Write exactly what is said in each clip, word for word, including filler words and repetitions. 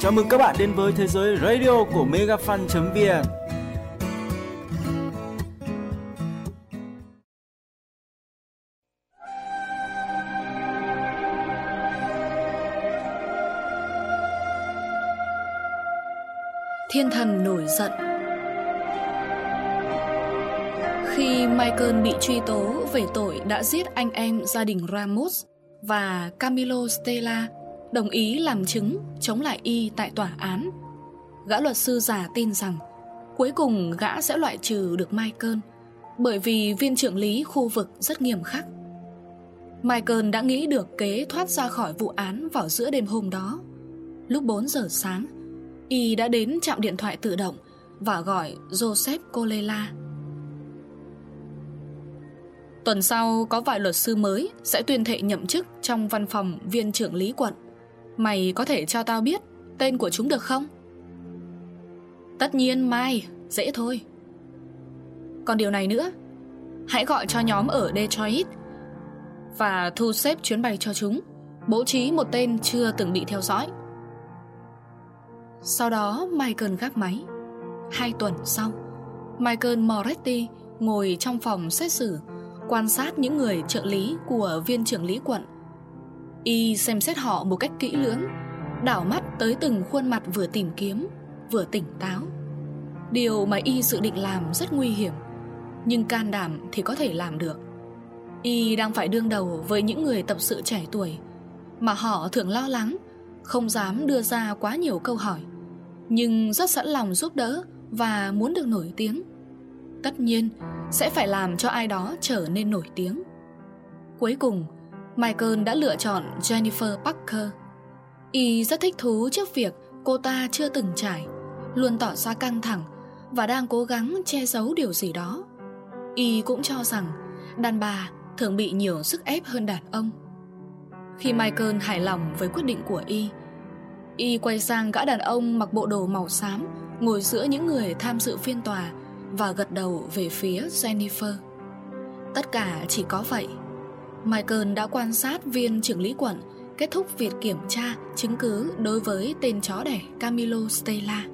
Chào mừng các bạn đến với thế giới radio của megafan chấm vn. Thiên thần nổi giận. Khi Michael bị truy tố về tội đã giết anh em gia đình Ramos và Camillo Stella đồng ý làm chứng chống lại y tại tòa án, gã luật sư già tin rằng cuối cùng gã sẽ loại trừ được Michael, bởi vì viên trưởng lý khu vực rất nghiêm khắc. Michael đã nghĩ được kế thoát ra khỏi vụ án vào giữa đêm hôm đó. Lúc bốn giờ sáng, y đã đến trạm điện thoại tự động và gọi Joseph Colella. Tuần sau có vài luật sư mới sẽ tuyên thệ nhậm chức trong văn phòng viên trưởng lý quận. Mày có thể cho tao biết tên của chúng được không? Tất nhiên Mai, dễ thôi. Còn điều này nữa, hãy gọi cho nhóm ở Detroit và thu xếp chuyến bay cho chúng, bố trí một tên chưa từng bị theo dõi. Sau đó Michael gác máy. Hai tuần sau, Michael Moretti ngồi trong phòng xét xử, quan sát những người trợ lý của viên trưởng lý quận. Y xem xét họ một cách kỹ lưỡng, đảo mắt tới từng khuôn mặt vừa tìm kiếm, vừa tỉnh táo. Điều mà Y dự định làm rất nguy hiểm, nhưng can đảm thì có thể làm được. Y đang phải đương đầu với những người tập sự trẻ tuổi, mà họ thường lo lắng, không dám đưa ra quá nhiều câu hỏi, nhưng rất sẵn lòng giúp đỡ và muốn được nổi tiếng. Tất nhiên sẽ phải làm cho ai đó trở nên nổi tiếng. Cuối cùng Michael đã lựa chọn Jennifer Parker. Y rất thích thú trước việc cô ta chưa từng trải, luôn tỏ ra căng thẳng và đang cố gắng che giấu điều gì đó. Y cũng cho rằng đàn bà thường bị nhiều sức ép hơn đàn ông. Khi Michael hài lòng với quyết định của Y, Y quay sang gã đàn ông mặc bộ đồ màu xám ngồi giữa những người tham dự phiên tòa và gật đầu về phía Jennifer. Tất cả chỉ có vậy. Michael đã quan sát viên trưởng lý quận kết thúc việc kiểm tra chứng cứ đối với tên chó đẻ Camillo Stella.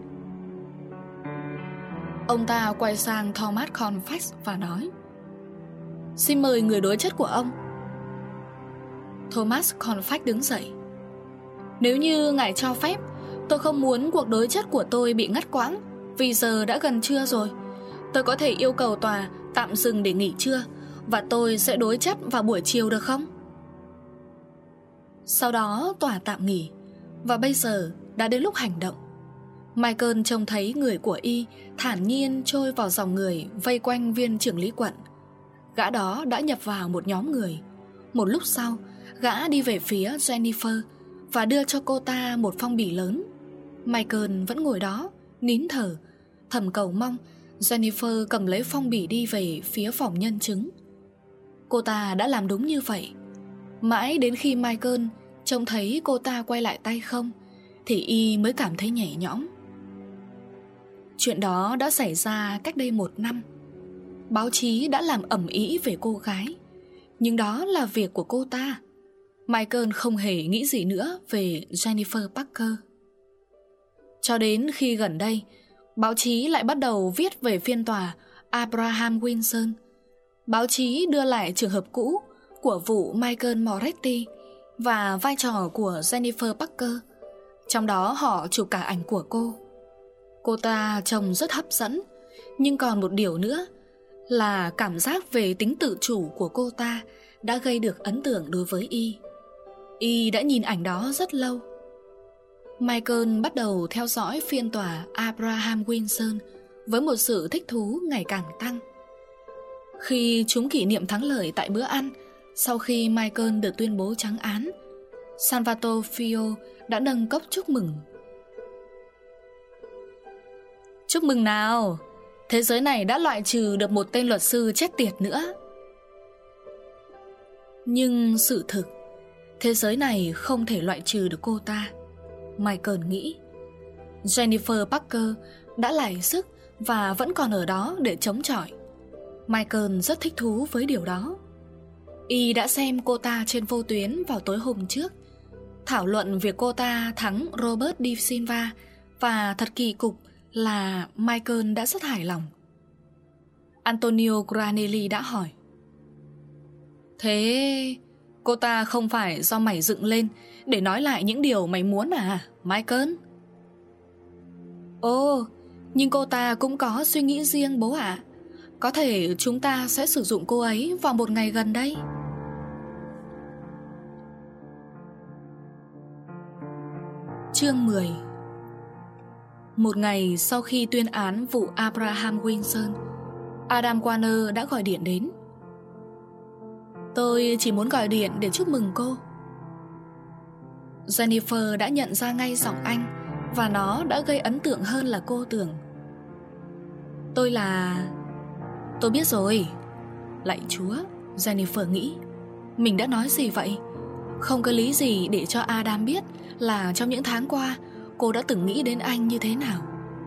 Ông ta quay sang Thomas Colfax và nói: "Xin mời người đối chất của ông." Thomas Colfax đứng dậy. "Nếu như ngài cho phép, tôi không muốn cuộc đối chất của tôi bị ngắt quãng, vì giờ đã gần trưa rồi. Tôi có thể yêu cầu tòa tạm dừng để nghỉ trưa, và tôi sẽ đối chất vào buổi chiều được không?" Sau đó tòa tạm nghỉ, và bây giờ đã đến lúc hành động. Michael trông thấy người của Y thản nhiên trôi vào dòng người vây quanh viên trưởng lý quận. Gã đó đã nhập vào một nhóm người. Một lúc sau, gã đi về phía Jennifer và đưa cho cô ta một phong bì lớn. Michael vẫn ngồi đó, nín thở, thầm cầu mong Jennifer cầm lấy phong bì đi về phía phòng nhân chứng. Cô ta đã làm đúng như vậy. Mãi đến khi Michael trông thấy cô ta quay lại tay không, thì Y mới cảm thấy nhẹ nhõm. Chuyện đó đã xảy ra cách đây một năm. Báo chí đã làm ầm ĩ về cô gái, nhưng đó là việc của cô ta. Michael không hề nghĩ gì nữa về Jennifer Parker. Cho đến khi gần đây, báo chí lại bắt đầu viết về phiên tòa Abraham Wilson. Báo chí đưa lại trường hợp cũ của vụ Michael Moretti và vai trò của Jennifer Parker. Trong đó họ chụp cả ảnh của cô. Cô ta trông rất hấp dẫn, nhưng còn một điều nữa là cảm giác về tính tự chủ của cô ta đã gây được ấn tượng đối với Y. Y đã nhìn ảnh đó rất lâu. Michael bắt đầu theo dõi phiên tòa Abraham Wilson với một sự thích thú ngày càng tăng. Khi chúng kỷ niệm thắng lợi tại bữa ăn, sau khi Michael được tuyên bố trắng án, Salvatore Fio đã nâng cốc chúc mừng. "Chúc mừng nào, thế giới này đã loại trừ được một tên luật sư chết tiệt nữa." Nhưng sự thực, thế giới này không thể loại trừ được cô ta, Michael nghĩ. Jennifer Parker đã lải sức và vẫn còn ở đó để chống chọi. Michael rất thích thú với điều đó. Y đã xem cô ta trên vô tuyến vào tối hôm trước. thảo luận việc cô ta thắng Robert Di Silva, và thật kỳ cục là Michael đã rất hài lòng. Antonio Granelli đã hỏi: Thế cô ta không phải do mày dựng lên để nói lại những điều mày muốn à, Michael? Ồ, nhưng cô ta cũng có suy nghĩ riêng bố ạ. Có thể chúng ta sẽ sử dụng cô ấy vào một ngày gần đây. Chương mười. Một ngày sau khi tuyên án vụ Abraham Wilson, Adam Warner đã gọi điện đến. Tôi chỉ muốn gọi điện để chúc mừng cô. Jennifer đã nhận ra ngay giọng anh, và nó đã gây ấn tượng hơn là cô tưởng. Tôi là... Tôi biết rồi. Lạy Chúa, Jennifer nghĩ. Mình đã nói gì vậy? Không có lý gì để cho Adam biết là trong những tháng qua cô đã từng nghĩ đến anh như thế nào.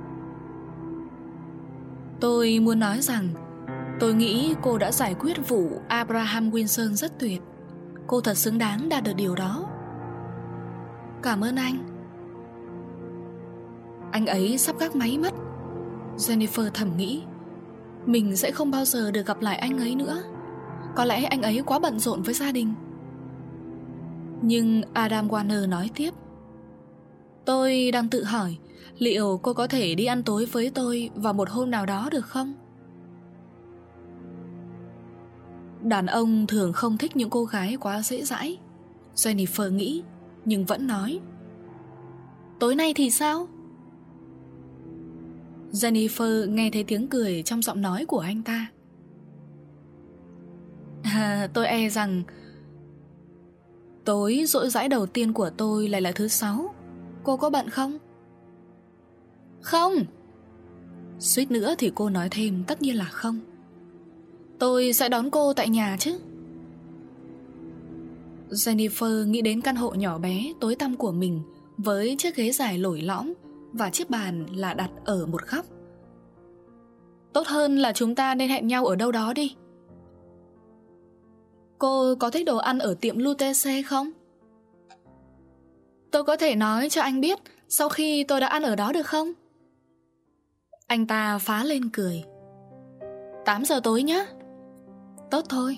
Tôi muốn nói rằng tôi nghĩ cô đã giải quyết vụ Abraham Wilson rất tuyệt. Cô thật xứng đáng đạt được điều đó. Cảm ơn anh. Anh ấy sắp gác máy mất. Jennifer thầm nghĩ, mình sẽ không bao giờ được gặp lại anh ấy nữa. Có lẽ anh ấy quá bận rộn với gia đình. Nhưng Adam Warner nói tiếp: Tôi đang tự hỏi liệu cô có thể đi ăn tối với tôi vào một hôm nào đó được không? Đàn ông thường không thích những cô gái quá dễ dãi, Jennifer nghĩ, nhưng vẫn nói: Tối nay thì sao? Jennifer nghe thấy tiếng cười trong giọng nói của anh ta. À, tôi e rằng tối dỗi dãi đầu tiên của tôi lại là thứ sáu. Cô có bận không? Không. Suýt nữa thì cô nói thêm tất nhiên là không. Tôi sẽ đón cô tại nhà chứ. Jennifer nghĩ đến căn hộ nhỏ bé tối tăm của mình, với chiếc ghế dài lồi lõm và chiếc bàn là đặt ở một góc. Tốt hơn là chúng ta nên hẹn nhau ở đâu đó đi. Cô có thích đồ ăn ở tiệm Lutece không? Tôi có thể nói cho anh biết sau khi tôi đã ăn ở đó được không? Anh ta phá lên cười. Tám giờ tối nhé. Tốt thôi.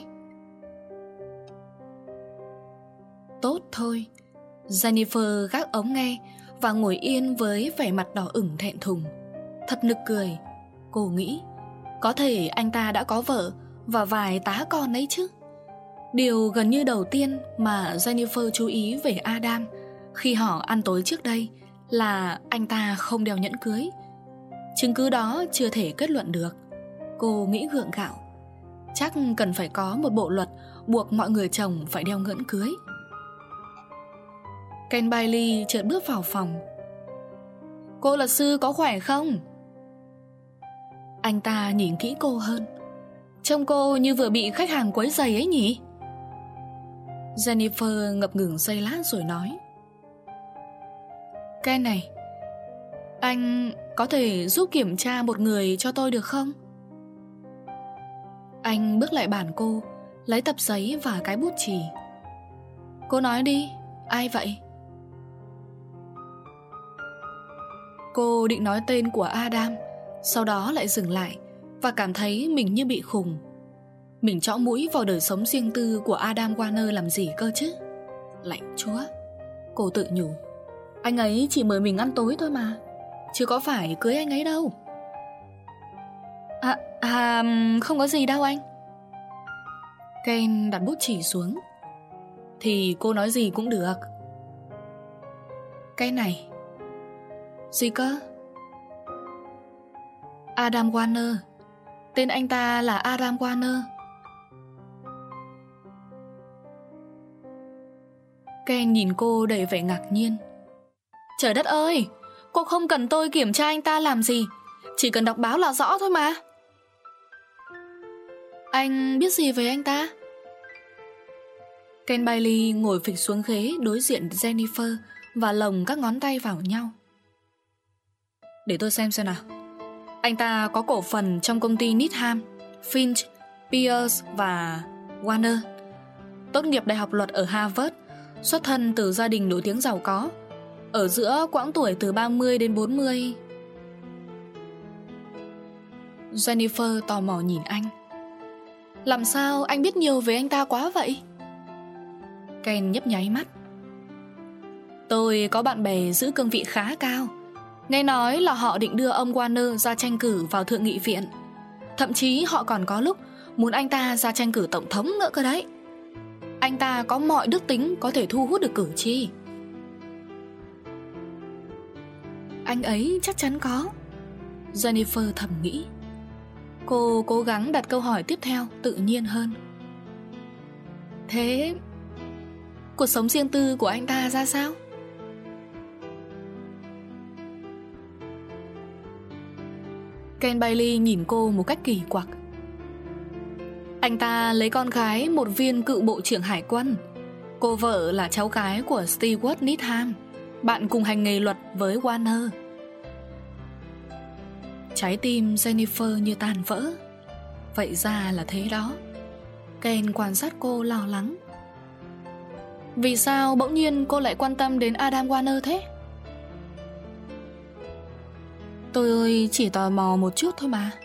Tốt thôi. Jennifer gác ống nghe và ngồi yên với vẻ mặt đỏ ửng thẹn thùng. Thật nực cười. Cô nghĩ có thể anh ta đã có vợ và vài tá con ấy chứ. Điều gần như đầu tiên mà Jennifer chú ý về Adam khi họ ăn tối trước đây là anh ta không đeo nhẫn cưới. Chứng cứ đó chưa thể kết luận được. Cô nghĩ gượng gạo. Chắc cần phải có một bộ luật buộc mọi người chồng phải đeo nhẫn cưới. Ken Bailey chợt bước vào phòng. Cô luật sư có khỏe không? Anh ta nhìn kỹ cô hơn. Trông cô như vừa bị khách hàng quấy rầy ấy nhỉ? Jennifer ngập ngừng giây lát rồi nói: Ken này, anh có thể giúp kiểm tra một người cho tôi được không? Anh bước lại bàn cô, lấy tập giấy và cái bút chì. Cô nói đi, ai vậy? Cô định nói tên của Adam, sau đó lại dừng lại và cảm thấy mình như bị khùng. Mình chõ mũi vào đời sống riêng tư của Adam Warner làm gì cơ chứ? Lạy Chúa, cô tự nhủ. Anh ấy chỉ mời mình ăn tối thôi mà, chứ có phải cưới anh ấy đâu. À, à không có gì đâu anh. Ken đặt bút chì xuống. Thì cô nói gì cũng được. Cái này. Gì cơ? Adam Warner. Tên anh ta là Adam Warner. Ken nhìn cô đầy vẻ ngạc nhiên. Trời đất ơi, cô không cần tôi kiểm tra anh ta làm gì, chỉ cần đọc báo là rõ thôi mà. Anh biết gì về anh ta? Ken Bailey ngồi phịch xuống ghế đối diện Jennifer và lồng các ngón tay vào nhau. Để tôi xem xem nào. Anh ta có cổ phần trong công ty Needham, Finch, Pierce và Warner. Tốt nghiệp đại học luật ở Harvard, xuất thân từ gia đình nổi tiếng giàu có, ở giữa quãng tuổi từ ba mươi đến bốn mươi. Jennifer tò mò nhìn anh. Làm sao anh biết nhiều về anh ta quá vậy? Ken nhấp nháy mắt. Tôi có bạn bè giữ cương vị khá cao. Nghe nói là họ định đưa ông Warner ra tranh cử vào Thượng nghị viện. Thậm chí họ còn có lúc muốn anh ta ra tranh cử tổng thống nữa cơ đấy. Anh ta có mọi đức tính có thể thu hút được cử tri. Anh ấy chắc chắn có, Jennifer thầm nghĩ. Cô cố gắng đặt câu hỏi tiếp theo tự nhiên hơn. Thế cuộc sống riêng tư của anh ta ra sao? Ken Bailey nhìn cô một cách kỳ quặc. Anh ta lấy con gái một viên cựu bộ trưởng hải quân. Cô vợ là cháu gái của Stewart Needham, bạn cùng hành nghề luật với Warner. Trái tim Jennifer như tan vỡ. Vậy ra là thế đó. Ken quan sát cô lo lắng. Vì sao bỗng nhiên cô lại quan tâm đến Adam Warner thế? Tôi chỉ tò mò một chút thôi mà.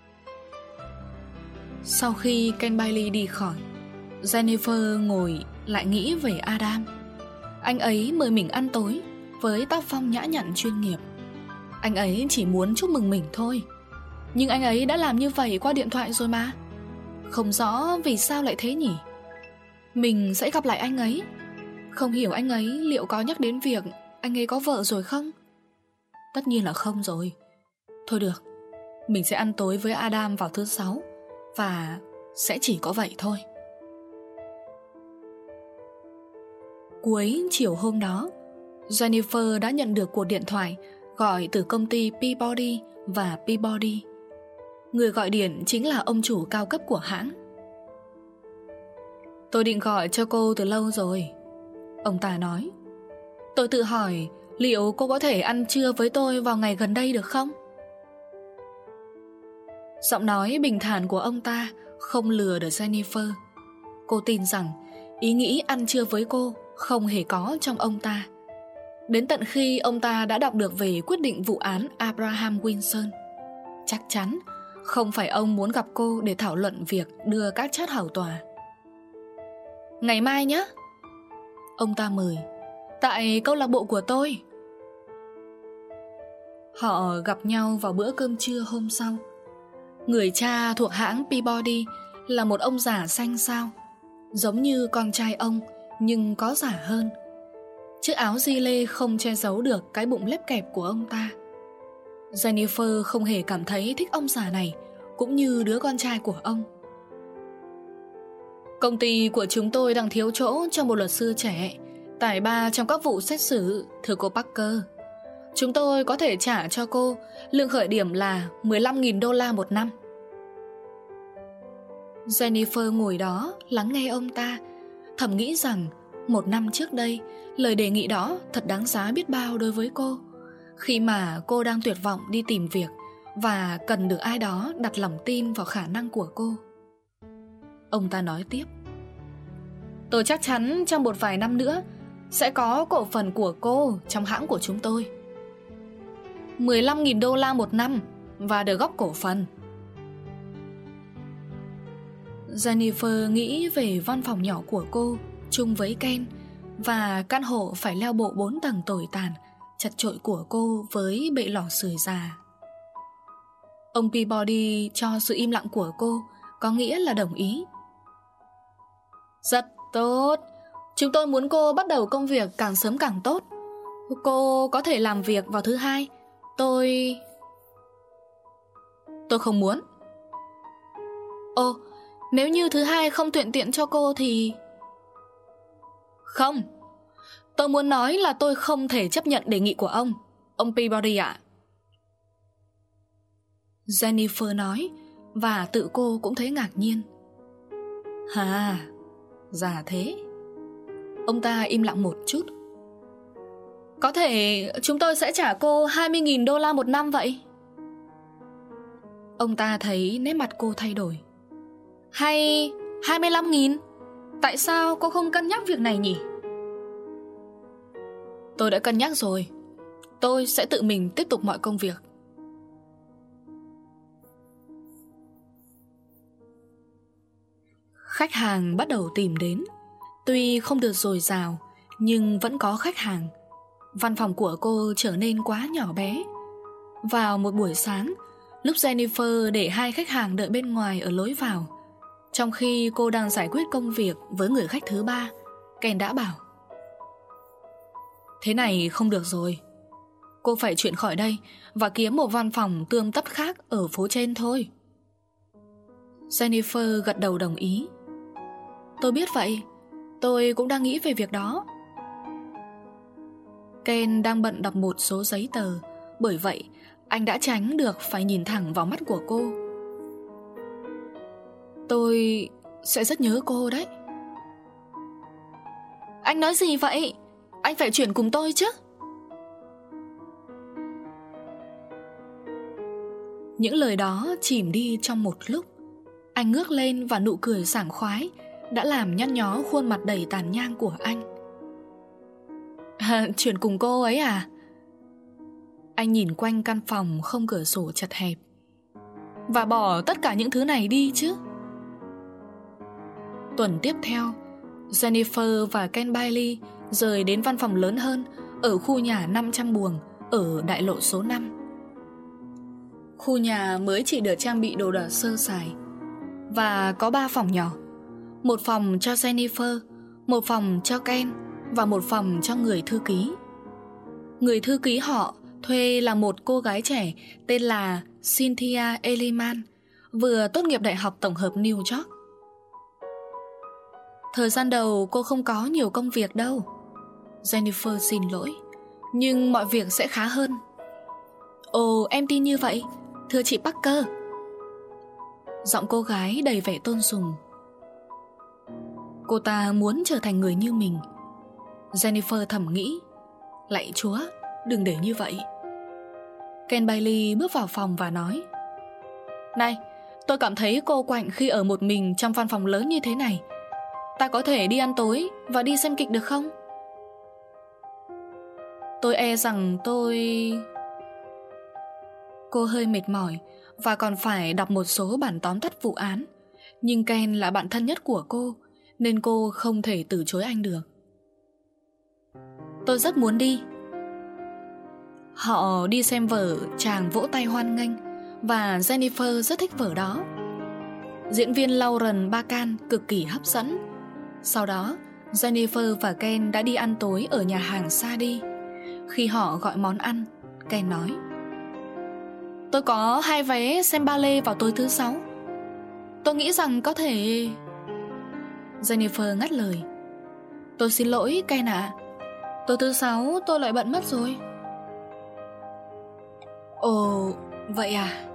Sau khi Ken Bailey đi khỏi, Jennifer ngồi lại nghĩ về Adam. Anh ấy mời mình ăn tối với tác phong nhã nhặn chuyên nghiệp. Anh ấy chỉ muốn chúc mừng mình thôi. Nhưng anh ấy đã làm như vậy qua điện thoại rồi mà. Không rõ vì sao lại thế nhỉ. Mình sẽ gặp lại anh ấy. Không hiểu anh ấy liệu có nhắc đến việc anh ấy có vợ rồi không? Tất nhiên là không rồi. Thôi được, mình sẽ ăn tối với Adam vào thứ sáu. Và sẽ chỉ có vậy thôi. Cuối chiều hôm đó, Jennifer đã nhận được cuộc điện thoại gọi từ công ty Peabody và Peabody. Người gọi điện chính là ông chủ cao cấp của hãng. Tôi định gọi cho cô từ lâu rồi, ông ta nói. Tôi tự hỏi liệu cô có thể ăn trưa với tôi vào ngày gần đây được không? Giọng nói bình thản của ông ta không lừa được Jennifer. Cô tin rằng ý nghĩ ăn trưa với cô không hề có trong ông ta. Đến tận khi ông ta đã đọc được về quyết định vụ án Abraham Wilson. Chắc chắn không phải ông muốn gặp cô để thảo luận việc đưa các chất hầu tòa. Ngày mai nhé, ông ta mời, tại câu lạc bộ của tôi. Họ gặp nhau vào bữa cơm trưa hôm sau. Người cha thuộc hãng Peabody là một ông già xanh xao, giống như con trai ông nhưng có già hơn. Chiếc áo gi lê không che giấu được cái bụng lép kẹp của ông ta. Jennifer không hề cảm thấy thích ông già này, cũng như đứa con trai của ông. Công ty của chúng tôi đang thiếu chỗ cho một luật sư trẻ, tài ba trong các vụ xét xử, thưa cô Parker. Chúng tôi có thể trả cho cô lương khởi điểm là mười lăm nghìn đô la một năm. Jennifer ngồi đó lắng nghe ông ta, thầm nghĩ rằng một năm trước đây, lời đề nghị đó thật đáng giá biết bao đối với cô, khi mà cô đang tuyệt vọng đi tìm việc và cần được ai đó đặt lòng tin vào khả năng của cô. Ông ta nói tiếp: Tôi chắc chắn trong một vài năm nữa sẽ có cổ phần của cô trong hãng của chúng tôi. mười lăm nghìn đô la một năm và được góp cổ phần. Jennifer nghĩ về văn phòng nhỏ của cô chung với Ken và căn hộ phải leo bộ bốn tầng tồi tàn, chật chội của cô với bệ lò sưởi già. Ông Peabody cho sự im lặng của cô có nghĩa là đồng ý. Rất tốt. Chúng tôi muốn cô bắt đầu công việc càng sớm càng tốt. Cô có thể làm việc vào thứ hai. Tôi... Tôi không muốn. Ồ, nếu như thứ hai không thuận tiện cho cô thì... Không. Tôi muốn nói là tôi không thể chấp nhận đề nghị của ông, ông Peabody ạ. Jennifer nói, và tự cô cũng thấy ngạc nhiên. Hà, già thế. Ông ta im lặng một chút. Có thể chúng tôi sẽ trả cô hai mươi nghìn đô la một năm vậy. Ông ta thấy nét mặt cô thay đổi. Hay hai mươi lăm nghìn? Tại sao cô không cân nhắc việc này nhỉ? Tôi đã cân nhắc rồi. Tôi sẽ tự mình tiếp tục mọi công việc. Khách hàng bắt đầu tìm đến. Tuy không được dồi dào, nhưng vẫn có khách hàng. Văn phòng của cô trở nên quá nhỏ bé. Vào một buổi sáng, lúc Jennifer để hai khách hàng đợi bên ngoài ở lối vào, trong khi cô đang giải quyết công việc với người khách thứ ba, Ken đã bảo: thế này không được rồi. Cô phải chuyển khỏi đây và kiếm một văn phòng tươm tất khác ở phố trên thôi. Jennifer gật đầu đồng ý. Tôi biết vậy. Tôi cũng đang nghĩ về việc đó. Ken đang bận đọc một số giấy tờ, bởi vậy anh đã tránh được phải nhìn thẳng vào mắt của cô. Tôi sẽ rất nhớ cô đấy. Anh nói gì vậy? Anh phải chuyển cùng tôi chứ. Những lời đó chìm đi trong một lúc. Anh ngước lên và nụ cười sảng khoái đã làm nhăn nhó khuôn mặt đầy tàn nhang của anh. À, chuyển cùng cô ấy à? Anh nhìn quanh căn phòng không cửa sổ chật hẹp. Và bỏ tất cả những thứ này đi chứ. Tuần tiếp theo, Jennifer và Ken Bailey rời đến văn phòng lớn hơn ở khu nhà năm trăm buồng ở đại lộ số năm. Khu nhà mới chỉ được trang bị đồ đạc sơ sài và có ba phòng nhỏ. Một phòng cho Jennifer, một phòng cho Ken và một phòng cho người thư ký. Người thư ký họ thuê là một cô gái trẻ tên là Cynthia Elliman, vừa tốt nghiệp Đại học Tổng hợp New York. Thời gian đầu cô không có nhiều công việc đâu. Jennifer xin lỗi, nhưng mọi việc sẽ khá hơn. Ồ, em tin như vậy, thưa chị Parker. Giọng cô gái đầy vẻ tôn sùng. Cô ta muốn trở thành người như mình. Jennifer thầm nghĩ, lạy Chúa, đừng để như vậy. Ken Bailey bước vào phòng và nói: này, tôi cảm thấy cô quạnh khi ở một mình trong văn phòng lớn như thế này. Ta có thể đi ăn tối và đi xem kịch được không? Tôi e rằng tôi... Cô hơi mệt mỏi và còn phải đọc một số bản tóm tắt vụ án. Nhưng Ken là bạn thân nhất của cô, nên cô không thể từ chối anh được. Tôi rất muốn đi. Họ đi xem vở Chàng vỗ tay hoan nghênh, và Jennifer rất thích vở đó. Diễn viên Lauren Bacall cực kỳ hấp dẫn. Sau đó, Jennifer và Ken đã đi ăn tối ở nhà hàng Sadi. Khi họ gọi món ăn, Ken nói: tôi có hai vé xem ballet vào tối thứ sáu. Tôi nghĩ rằng có thể... Jennifer ngắt lời: tôi xin lỗi Ken ạ, tối thứ sáu tôi lại bận mất rồi. Ồ, vậy à?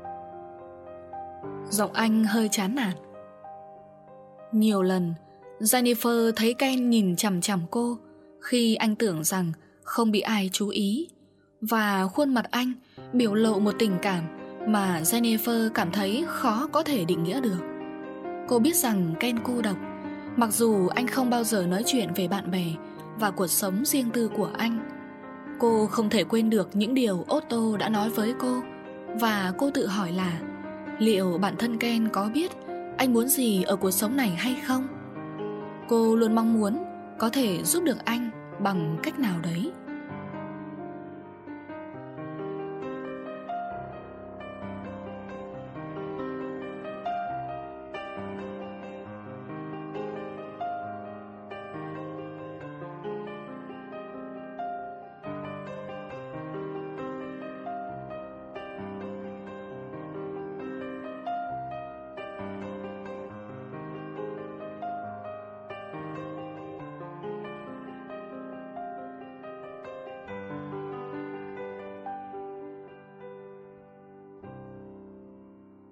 Giọng anh hơi chán nản. Nhiều lần Jennifer thấy Ken nhìn chằm chằm cô khi anh tưởng rằng không bị ai chú ý, và khuôn mặt anh biểu lộ một tình cảm mà Jennifer cảm thấy khó có thể định nghĩa được. Cô biết rằng Ken cô độc, mặc dù anh không bao giờ nói chuyện về bạn bè và cuộc sống riêng tư của anh. Cô không thể quên được những điều Otto đã nói với cô, và cô tự hỏi là liệu bản thân Ken có biết anh muốn gì ở cuộc sống này hay không? Cô luôn mong muốn có thể giúp được anh bằng cách nào đấy.